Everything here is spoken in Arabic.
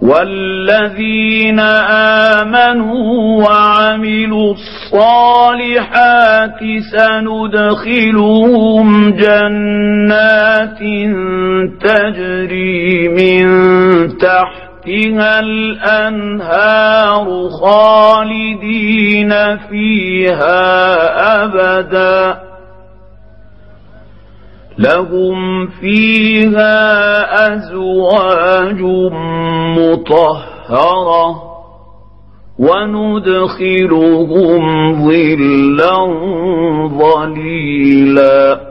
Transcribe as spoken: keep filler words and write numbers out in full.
والذين آمنوا وعملوا الصالحات سندخلهم جنات تجري من تحتها الأنهار خالدين فيها أبدا لهم فيها أزواج مطهرة وندخلهم ظلا ظليلا